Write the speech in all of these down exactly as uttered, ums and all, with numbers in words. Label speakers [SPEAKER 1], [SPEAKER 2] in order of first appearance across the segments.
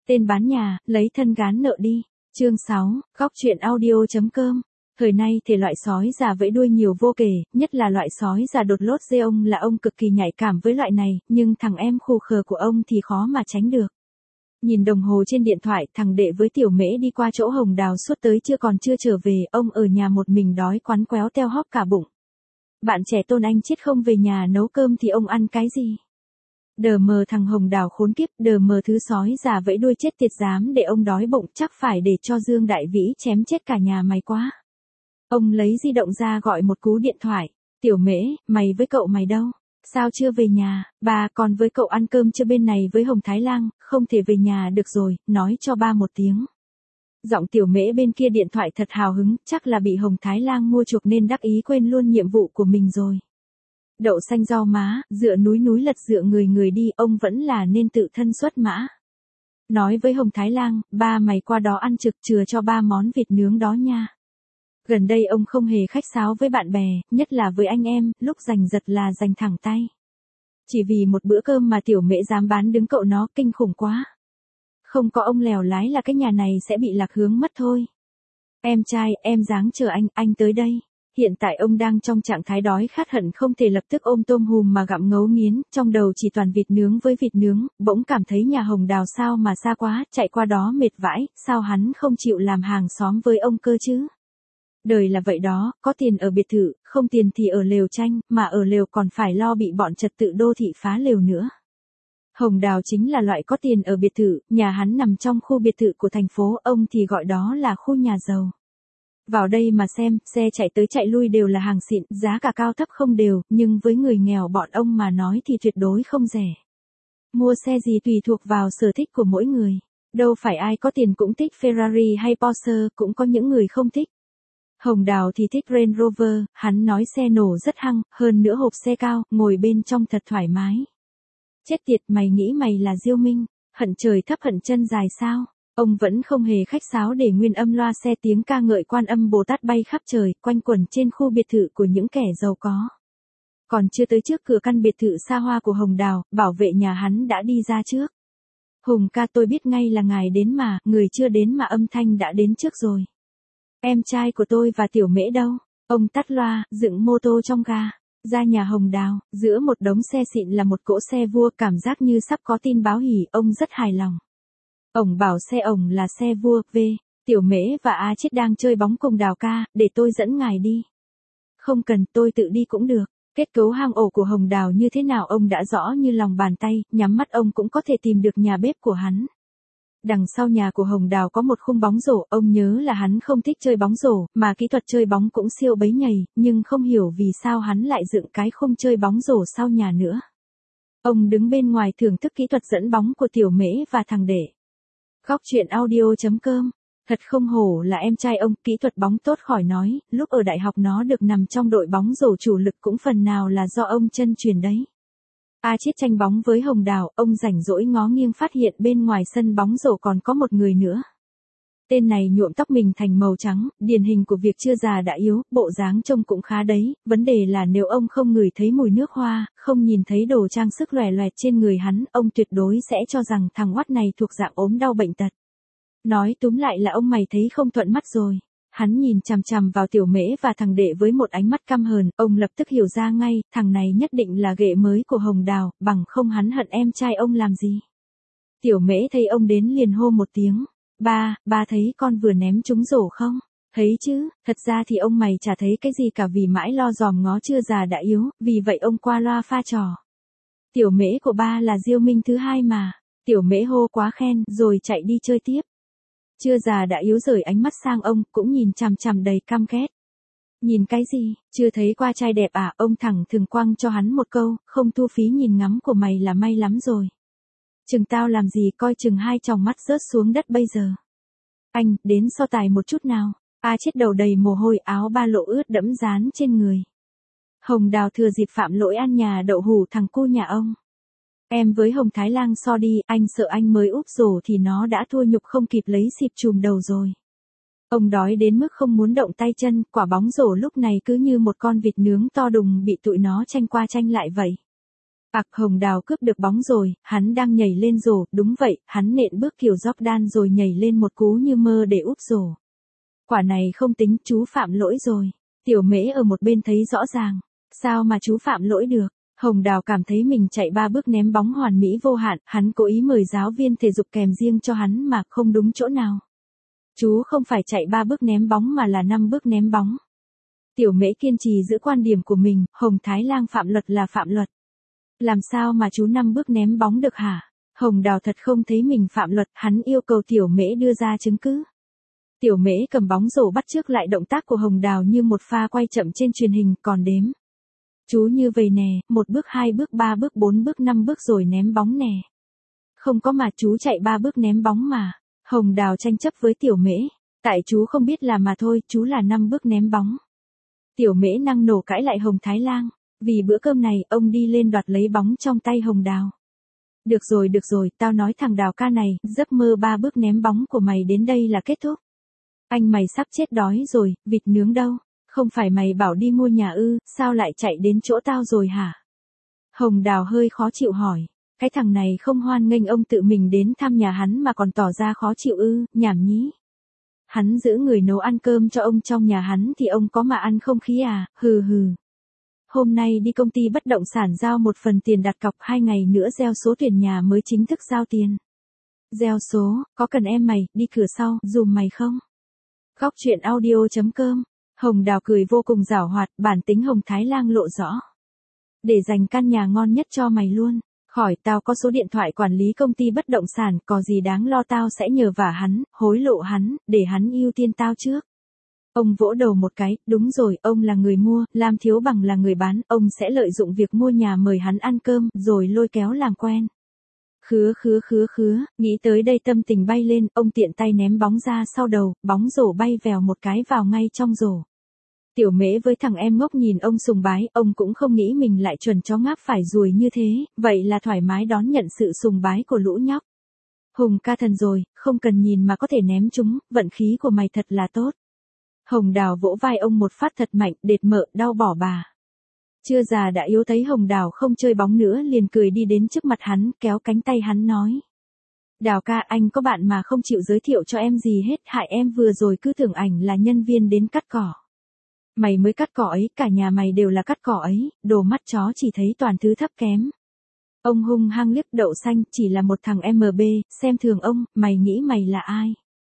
[SPEAKER 1] Tên bán nhà, lấy thân gán nợ đi. Chương sáu, góc truyện audio.com. Thời nay thể loại sói già vẫy đuôi nhiều vô kể, nhất là loại sói già đột lốt dê. Ông là ông cực kỳ nhạy cảm với loại này, nhưng thằng em khù khờ của ông thì khó mà tránh được. Nhìn đồng hồ trên điện thoại, thằng đệ với tiểu mễ đi qua chỗ Hồng Đào suốt tới chưa còn chưa trở về, ông ở nhà một mình đói quắn quéo teo hóp cả bụng. Bạn trẻ Tôn Anh chết không về nhà nấu cơm thì ông ăn cái gì? Đờ mờ thằng Hồng Đào khốn kiếp, đờ mờ thứ sói già vẫy đuôi chết tiệt dám để ông đói bụng, chắc phải để cho Dương Đại Vĩ chém chết cả nhà mày quá. Ông lấy di động ra gọi một cú điện thoại. Tiểu Mễ, mày với cậu mày đâu? Sao chưa về nhà? Ba, con với cậu ăn cơm chưa bên này với Hồng Thái Lang, không thể về nhà được rồi, nói cho ba một tiếng. Giọng Tiểu Mễ bên kia điện thoại thật hào hứng, chắc là bị Hồng Thái Lang mua chuộc nên đắc ý quên luôn nhiệm vụ của mình rồi. Đậu xanh rau má, dựa núi núi lật dựa người người đi, ông vẫn là nên tự thân xuất mã. Nói với Hồng Thái Lang, ba mày qua đó ăn trực chừa cho ba món vịt nướng đó nha. Gần đây ông không hề khách sáo với bạn bè, nhất là với anh em, lúc giành giật là giành thẳng tay. Chỉ vì một bữa cơm mà Tiểu Mễ dám bán đứng cậu nó, kinh khủng quá. Không có ông lèo lái là cái nhà này sẽ bị lạc hướng mất thôi. Em trai, em dáng chờ anh, anh tới đây. Hiện tại ông đang trong trạng thái đói khát hận không thể lập tức ôm tôm hùm mà gặm ngấu nghiến, trong đầu chỉ toàn vịt nướng với vịt nướng, bỗng cảm thấy nhà Hồng Đào sao mà xa quá, chạy qua đó mệt vãi, sao hắn không chịu làm hàng xóm với ông cơ chứ? Đời là vậy đó, có tiền ở biệt thự, không tiền thì ở lều tranh, mà ở lều còn phải lo bị bọn trật tự đô thị phá lều nữa. Hồng Đào chính là loại có tiền ở biệt thự, nhà hắn nằm trong khu biệt thự của thành phố, ông thì gọi đó là khu nhà giàu. Vào đây mà xem, xe chạy tới chạy lui đều là hàng xịn, giá cả cao thấp không đều, nhưng với người nghèo bọn ông mà nói thì tuyệt đối không rẻ. Mua xe gì tùy thuộc vào sở thích của mỗi người. Đâu phải ai có tiền cũng thích Ferrari hay Porsche, cũng có những người không thích. Hồng Đào thì thích Range Rover, hắn nói xe nổ rất hăng, hơn nữa hộp xe cao, ngồi bên trong thật thoải mái. Chết tiệt, mày nghĩ mày là Diêu Minh, hận trời thấp hận chân dài sao? Ông vẫn không hề khách sáo để nguyên âm loa xe tiếng ca ngợi Quan Âm Bồ Tát bay khắp trời, quanh quẩn trên khu biệt thự của những kẻ giàu có. Còn chưa tới trước cửa căn biệt thự xa hoa của Hồng Đào, bảo vệ nhà hắn đã đi ra trước. Hùng ca, tôi biết ngay là ngài đến mà, người chưa đến mà âm thanh đã đến trước rồi. Em trai của tôi và Tiểu Mễ đâu? Ông tắt loa, dựng mô tô trong ga. Ra nhà Hồng Đào, giữa một đống xe xịn là một cỗ xe vua, cảm giác như sắp có tin báo hỉ, ông rất hài lòng. Ổng bảo xe ổng là xe vua, v. Tiểu Mễ và A Chết đang chơi bóng cùng Đào ca, để tôi dẫn ngài đi. Không cần, tôi tự đi cũng được. Kết cấu hang ổ của Hồng Đào như thế nào ông đã rõ như lòng bàn tay, nhắm mắt ông cũng có thể tìm được nhà bếp của hắn. Đằng sau nhà của Hồng Đào có một khung bóng rổ, ông nhớ là hắn không thích chơi bóng rổ, mà kỹ thuật chơi bóng cũng siêu bấy nhầy, nhưng không hiểu vì sao hắn lại dựng cái khung chơi bóng rổ sau nhà nữa. Ông đứng bên ngoài thưởng thức kỹ thuật dẫn bóng của Tiểu Mễ và thằng đệ. Góc truyện audio.com. Thật không hổ là em trai ông, kỹ thuật bóng tốt khỏi nói, lúc ở đại học nó được nằm trong đội bóng rổ chủ lực cũng phần nào là do ông chân truyền đấy. A Chết tranh bóng với Hồng Đào, ông rảnh rỗi ngó nghiêng phát hiện bên ngoài sân bóng rổ còn có một người nữa. Tên này nhuộm tóc mình thành màu trắng, điển hình của việc chưa già đã yếu, bộ dáng trông cũng khá đấy, vấn đề là nếu ông không ngửi thấy mùi nước hoa, không nhìn thấy đồ trang sức lòe loẹt trên người hắn, ông tuyệt đối sẽ cho rằng thằng oắt này thuộc dạng ốm đau bệnh tật. Nói túm lại là ông mày thấy không thuận mắt rồi. Hắn nhìn chằm chằm vào Tiểu Mễ và thằng đệ với một ánh mắt căm hờn, ông lập tức hiểu ra ngay, thằng này nhất định là ghệ mới của Hồng Đào, bằng không hắn hận em trai ông làm gì. Tiểu Mễ thấy ông đến liền hô một tiếng, ba, ba thấy con vừa ném trúng rổ không? Thấy chứ, thật ra thì ông mày chả thấy cái gì cả vì mãi lo dòm ngó chưa già đã yếu, vì vậy ông qua loa pha trò. Tiểu Mễ của ba là Diêu Minh thứ hai mà. Tiểu Mễ hô quá khen, rồi chạy đi chơi tiếp. Chưa già đã yếu rời ánh mắt sang ông, cũng nhìn chằm chằm đầy căm ghét. Nhìn cái gì, chưa thấy qua trai đẹp à? Ông thẳng thừng quăng cho hắn một câu, không thu phí nhìn ngắm của mày là may lắm rồi. Chừng tao làm gì, coi chừng hai tròng mắt rớt xuống đất bây giờ. Anh, đến so tài một chút nào. A Chết đầu đầy mồ hôi, áo ba lỗ ướt đẫm dán trên người. Hồng Đào thừa dịp phạm lỗi ăn nhà đậu hủ thằng cu nhà ông. Em với Hồng Thái Lang so đi, anh sợ anh mới úp rổ thì nó đã thua nhục không kịp lấy xịp chùm đầu rồi. Ông đói đến mức không muốn động tay chân, quả bóng rổ lúc này cứ như một con vịt nướng to đùng bị tụi nó tranh qua tranh lại vậy. Ặc, Hồng Đào cướp được bóng rồi, hắn đang nhảy lên rổ, đúng vậy, hắn nện bước kiểu Jordan rồi nhảy lên một cú như mơ để úp rổ. Quả này không tính, chú phạm lỗi rồi. Tiểu Mễ ở một bên thấy rõ ràng. Sao mà chú phạm lỗi được? Hồng Đào cảm thấy mình chạy ba bước ném bóng hoàn mỹ vô hạn, hắn cố ý mời giáo viên thể dục kèm riêng cho hắn mà không đúng chỗ nào. Chú không phải chạy ba bước ném bóng mà là năm bước ném bóng. Tiểu Mễ kiên trì giữ quan điểm của mình, Hồng Thái Lang phạm luật là phạm luật. Làm sao mà chú năm bước ném bóng được hả? Hồng Đào thật không thấy mình phạm luật, hắn yêu cầu Tiểu Mễ đưa ra chứng cứ. Tiểu Mễ cầm bóng rổ bắt chước lại động tác của Hồng Đào như một pha quay chậm trên truyền hình, còn đếm. Chú như vậy nè, một bước hai bước ba bước bốn bước năm bước rồi ném bóng nè. Không có mà chú chạy ba bước ném bóng mà. Hồng Đào tranh chấp với Tiểu Mễ. Tại chú không biết là mà thôi, chú là năm bước ném bóng. Tiểu Mễ năng nổ cãi lại Hồng Thái Lang. Vì bữa cơm này, ông đi lên đoạt lấy bóng trong tay Hồng Đào. Được rồi được rồi, tao nói thằng Đào ca này, giấc mơ ba bước ném bóng của mày đến đây là kết thúc. Anh mày sắp chết đói rồi, vịt nướng đâu? Không phải mày bảo đi mua nhà ư, sao lại chạy đến chỗ tao rồi hả? Hồng Đào hơi khó chịu hỏi. Cái thằng này không hoan nghênh ông tự mình đến thăm nhà hắn mà còn tỏ ra khó chịu ư, nhảm nhí. Hắn giữ người nấu ăn cơm cho ông trong nhà hắn thì ông có mà ăn không khí à, hừ hừ. Hôm nay đi công ty bất động sản giao một phần tiền đặt cọc, hai ngày nữa gieo số tuyển nhà mới chính thức giao tiền. Gieo số, có cần em mày, đi cửa sau, dùm mày không? Góc truyện audio chấm com. Hồng Đào cười vô cùng giảo hoạt, bản tính Hồng Thái Lang lộ rõ. Để dành căn nhà ngon nhất cho mày luôn. Khỏi, tao có số điện thoại quản lý công ty bất động sản, có gì đáng lo tao sẽ nhờ vả hắn, hối lộ hắn, để hắn ưu tiên tao trước. Ông vỗ đầu một cái, đúng rồi, ông là người mua, Lam Thiếu Bằng là người bán, ông sẽ lợi dụng việc mua nhà mời hắn ăn cơm, rồi lôi kéo làm quen. Khứa khứa khứa khứa, nghĩ tới đây tâm tình bay lên, ông tiện tay ném bóng ra sau đầu, bóng rổ bay vèo một cái vào ngay trong rổ. Tiểu Mễ với thằng em ngốc nhìn ông sùng bái, ông cũng không nghĩ mình lại chuẩn chó ngáp phải ruồi như thế, vậy là thoải mái đón nhận sự sùng bái của lũ nhóc. Hùng ca thần rồi, không cần nhìn mà có thể ném chúng, vận khí của mày thật là tốt. Hồng Đào vỗ vai ông một phát thật mạnh, đệt mợ, đau bỏ bà. Chưa già đã yếu thấy Hồng Đào không chơi bóng nữa liền cười đi đến trước mặt hắn, kéo cánh tay hắn nói. Đào ca, anh có bạn mà không chịu giới thiệu cho em gì hết, hại em vừa rồi cứ tưởng ảnh là nhân viên đến cắt cỏ. Mày mới cắt cỏ ấy, cả nhà mày đều là cắt cỏ ấy, đồ mắt chó chỉ thấy toàn thứ thấp kém. Ông hung hăng liếc Đậu Xanh, chỉ là một thằng em bê, xem thường ông, mày nghĩ mày là ai?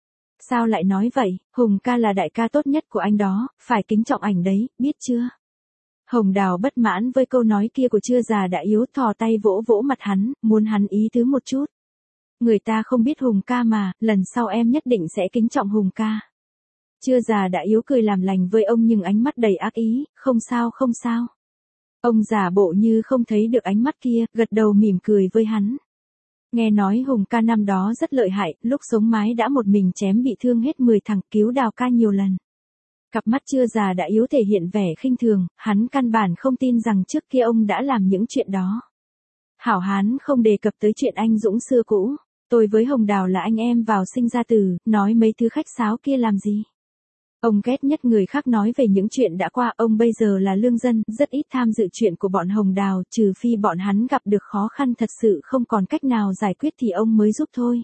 [SPEAKER 1] Sao lại nói vậy, Hùng ca là đại ca tốt nhất của anh đó, phải kính trọng ảnh đấy, biết chưa? Hồng Đào bất mãn với câu nói kia của chưa già đã yếu, thò tay vỗ vỗ mặt hắn, muốn hắn ý tứ một chút. Người ta không biết Hùng ca mà, lần sau em nhất định sẽ kính trọng Hùng ca. Chưa già đã yếu cười làm lành với ông nhưng ánh mắt đầy ác ý, không sao không sao. Ông giả bộ như không thấy được ánh mắt kia, gật đầu mỉm cười với hắn. Nghe nói Hùng ca năm đó rất lợi hại, lúc sống mái đã một mình chém bị thương hết mười thằng, cứu Đào ca nhiều lần. Cặp mắt chưa già đã yếu thể hiện vẻ khinh thường, hắn căn bản không tin rằng trước kia ông đã làm những chuyện đó. Hảo hán không đề cập tới chuyện anh Dũng xưa cũ. Tôi với Hồng Đào là anh em vào sinh ra tử, nói mấy thứ khách sáo kia làm gì. Ông ghét nhất người khác nói về những chuyện đã qua, ông bây giờ là lương dân, rất ít tham dự chuyện của bọn Hồng Đào, trừ phi bọn hắn gặp được khó khăn thật sự không còn cách nào giải quyết thì ông mới giúp thôi.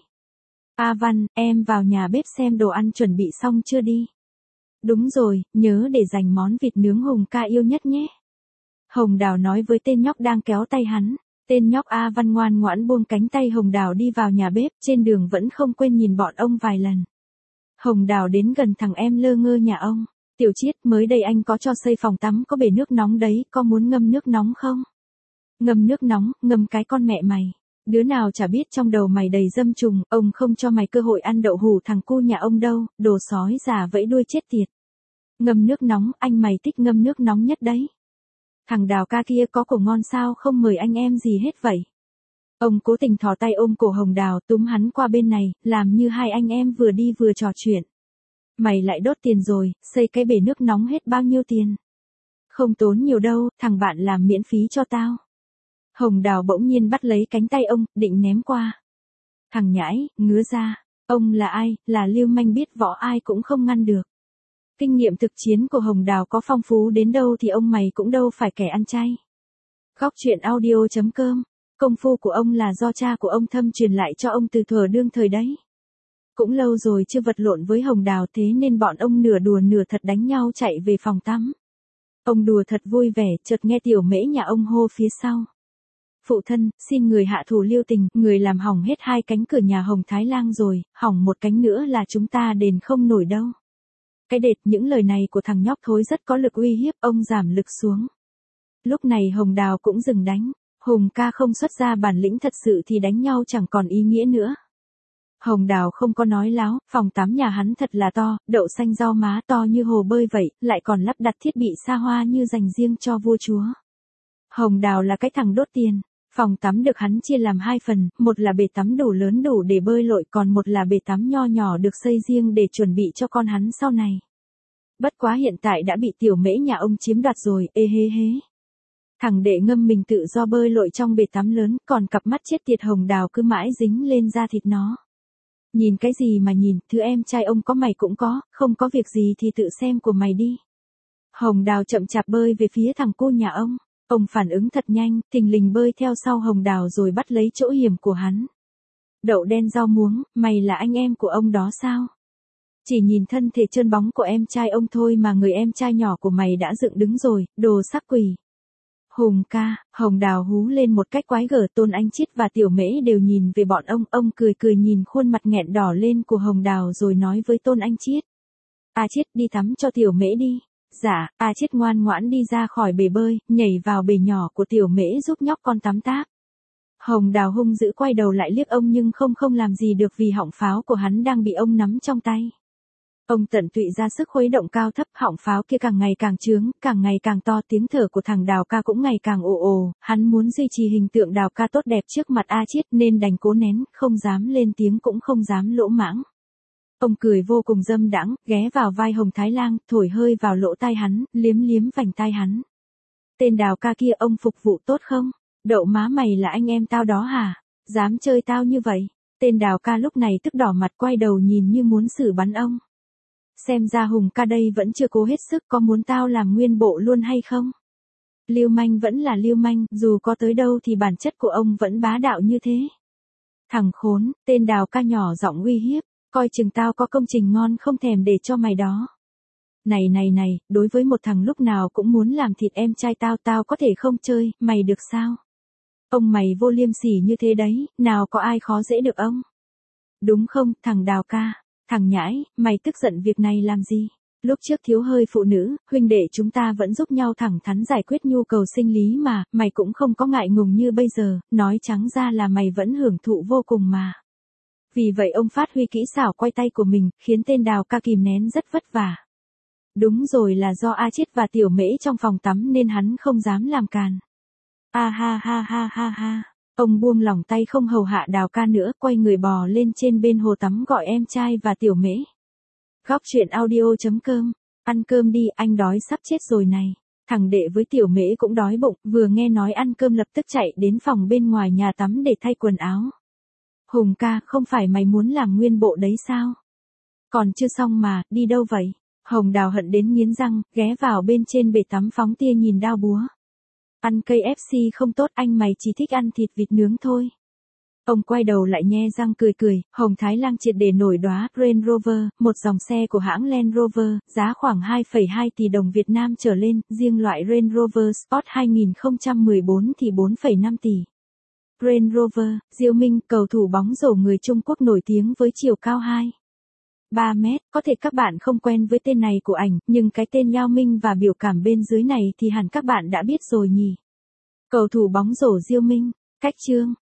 [SPEAKER 1] A Văn, em vào nhà bếp xem đồ ăn chuẩn bị xong chưa đi. Đúng rồi, nhớ để dành món vịt nướng Hùng ca yêu nhất nhé. Hồng Đào nói với tên nhóc đang kéo tay hắn. Tên nhóc A Văn ngoan ngoãn buông cánh tay Hồng Đào đi vào nhà bếp, trên đường vẫn không quên nhìn bọn ông vài lần. Hồng Đào đến gần thằng em lơ ngơ nhà ông. Tiểu Chiết, mới đây anh có cho xây phòng tắm có bể nước nóng đấy, có muốn ngâm nước nóng không? Ngâm nước nóng, ngâm cái con mẹ mày. Đứa nào chả biết trong đầu mày đầy dâm trùng, ông không cho mày cơ hội ăn đậu hủ thằng cu nhà ông đâu, đồ sói già vẫy đuôi chết tiệt. Ngâm nước nóng, anh mày thích ngâm nước nóng nhất đấy. Thằng Đào ca kia có cổ ngon sao không mời anh em gì hết vậy? Ông cố tình thò tay ôm cổ Hồng Đào, túm hắn qua bên này, làm như hai anh em vừa đi vừa trò chuyện. Mày lại đốt tiền rồi, xây cái bể nước nóng hết bao nhiêu tiền? Không tốn nhiều đâu, thằng bạn làm miễn phí cho tao. Hồng Đào bỗng nhiên bắt lấy cánh tay ông, định ném qua. Thằng nhãi, ngứa ra. Ông là ai, là lưu manh biết võ ai cũng không ngăn được. Kinh nghiệm thực chiến của Hồng Đào có phong phú đến đâu thì ông mày cũng đâu phải kẻ ăn chay. Góc truyện audio.com. Công phu của ông là do cha của ông thâm truyền lại cho ông từ thuở đương thời đấy. Cũng lâu rồi chưa vật lộn với Hồng Đào, thế nên bọn ông nửa đùa nửa thật đánh nhau chạy về phòng tắm. Ông đùa thật vui vẻ, chợt nghe Tiểu Mễ nhà ông hô phía sau. Phụ thân, xin người hạ thủ lưu tình, người làm hỏng hết hai cánh cửa nhà Hồng Thái Lang rồi, hỏng một cánh nữa là chúng ta đền không nổi đâu. Cái đệt, những lời này của thằng nhóc thối rất có lực uy hiếp, ông giảm lực xuống. Lúc này Hồng Đào cũng dừng đánh. Hùng ca không xuất ra bản lĩnh thật sự thì đánh nhau chẳng còn ý nghĩa nữa. Hồng Đào không có nói láo, phòng tắm nhà hắn thật là to, đậu xanh rau má to như hồ bơi vậy, lại còn lắp đặt thiết bị xa hoa như dành riêng cho vua chúa. Hồng Đào là cái thằng đốt tiền. Phòng tắm được hắn chia làm hai phần, một là bể tắm đủ lớn đủ để bơi lội, còn một là bể tắm nho nhỏ được xây riêng để chuẩn bị cho con hắn sau này. Bất quá hiện tại đã bị Tiểu Mễ nhà ông chiếm đoạt rồi, ê hê hế. Thằng đệ ngâm mình tự do bơi lội trong bể tắm lớn, còn cặp mắt chết tiệt Hồng Đào cứ mãi dính lên da thịt nó. Nhìn cái gì mà nhìn, thứ em trai ông có mày cũng có, không có việc gì thì tự xem của mày đi. Hồng Đào chậm chạp bơi về phía thằng cu nhà ông. Ông phản ứng thật nhanh, thình lình bơi theo sau Hồng Đào rồi bắt lấy chỗ hiểm của hắn. Đậu đen rau muống, mày là anh em của ông đó sao? Chỉ nhìn thân thể trơn bóng của em trai ông thôi mà người em trai nhỏ của mày đã dựng đứng rồi, đồ sắc quỷ. Hùng ca, Hồng Đào hú lên một cách quái gở. Tôn Anh Chiết và Tiểu Mễ đều nhìn về bọn ông, ông cười cười nhìn khuôn mặt nghẹn đỏ lên của Hồng Đào rồi nói với Tôn Anh Chiết. A Chiết đi tắm cho Tiểu Mễ đi. Dạ, A Chiết ngoan ngoãn đi ra khỏi bể bơi, nhảy vào bể nhỏ của Tiểu Mễ giúp nhóc con tắm táp. Hồng Đào hung dữ quay đầu lại liếc ông nhưng không không làm gì được vì họng pháo của hắn đang bị ông nắm trong tay. Ông tận tụy ra sức khuấy động cao thấp, họng pháo kia càng ngày càng trướng, càng ngày càng to, tiếng thở của thằng Đào ca cũng ngày càng ồ ồ, hắn muốn duy trì hình tượng Đào ca tốt đẹp trước mặt A Chiết nên đành cố nén, không dám lên tiếng cũng không dám lỗ mãng. Ông cười vô cùng dâm đãng, ghé vào vai Hồng Thái Lang, thổi hơi vào lỗ tai hắn, liếm liếm vành tai hắn. Tên Đào ca kia ông phục vụ tốt không? Đậu má mày là anh em tao đó hả? Dám chơi tao như vậy? Tên Đào ca lúc này tức đỏ mặt quay đầu nhìn như muốn xử bắn ông. Xem ra Hùng ca đây vẫn chưa cố hết sức, có muốn tao làm nguyên bộ luôn hay không? Lưu manh vẫn là lưu manh, dù có tới đâu thì bản chất của ông vẫn bá đạo như thế. Thằng khốn, tên Đào ca nhỏ giọng uy hiếp, coi chừng tao có công trình ngon không thèm để cho mày đó. Này này này, đối với một thằng lúc nào cũng muốn làm thịt em trai tao, tao có thể không chơi, mày được sao? Ông mày vô liêm sỉ như thế đấy, nào có ai khó dễ được ông? Đúng không, thằng Đào ca? Thằng nhãi, mày tức giận việc này làm gì? Lúc trước thiếu hơi phụ nữ, huynh đệ chúng ta vẫn giúp nhau thẳng thắn giải quyết nhu cầu sinh lý mà, mày cũng không có ngại ngùng như bây giờ, nói trắng ra là mày vẫn hưởng thụ vô cùng mà. Vì vậy ông phát huy kỹ xảo quay tay của mình, khiến tên Đào ca kìm nén rất vất vả. Đúng rồi, là do A Chiết và Tiểu Mễ trong phòng tắm nên hắn không dám làm càn. A ha ha ha ha ha. Ông buông lỏng tay không hầu hạ Đào ca nữa, quay người bò lên trên bên hồ tắm gọi em trai và Tiểu Mễ. Góc truyện audio.com. Ăn cơm đi, anh đói sắp chết rồi này. Thằng đệ với Tiểu Mễ cũng đói bụng, vừa nghe nói ăn cơm lập tức chạy đến phòng bên ngoài nhà tắm để thay quần áo. Hùng ca, không phải mày muốn làm nguyên bộ đấy sao? Còn chưa xong mà, đi đâu vậy? Hồng Đào hận đến nghiến răng, ghé vào bên trên bể tắm phóng tia nhìn đao búa. Ăn ca ép xê không tốt, anh mày chỉ thích ăn thịt vịt nướng thôi. Ông quay đầu lại nhe răng cười cười, Hồng Thái Lang triệt để nổi đóa. Range Rover, một dòng xe của hãng Land Rover, giá khoảng hai phẩy hai tỷ đồng Việt Nam trở lên, riêng loại Range Rover Sport hai không một bốn thì bốn phẩy năm tỷ. Range Rover, Diêu Minh, cầu thủ bóng rổ người Trung Quốc nổi tiếng với chiều cao hai phẩy ba mét, có thể các bạn không quen với tên này của ảnh, nhưng cái tên Yao Minh và biểu cảm bên dưới này thì hẳn các bạn đã biết rồi nhỉ. Cầu thủ bóng rổ Diêu Minh, cách chương.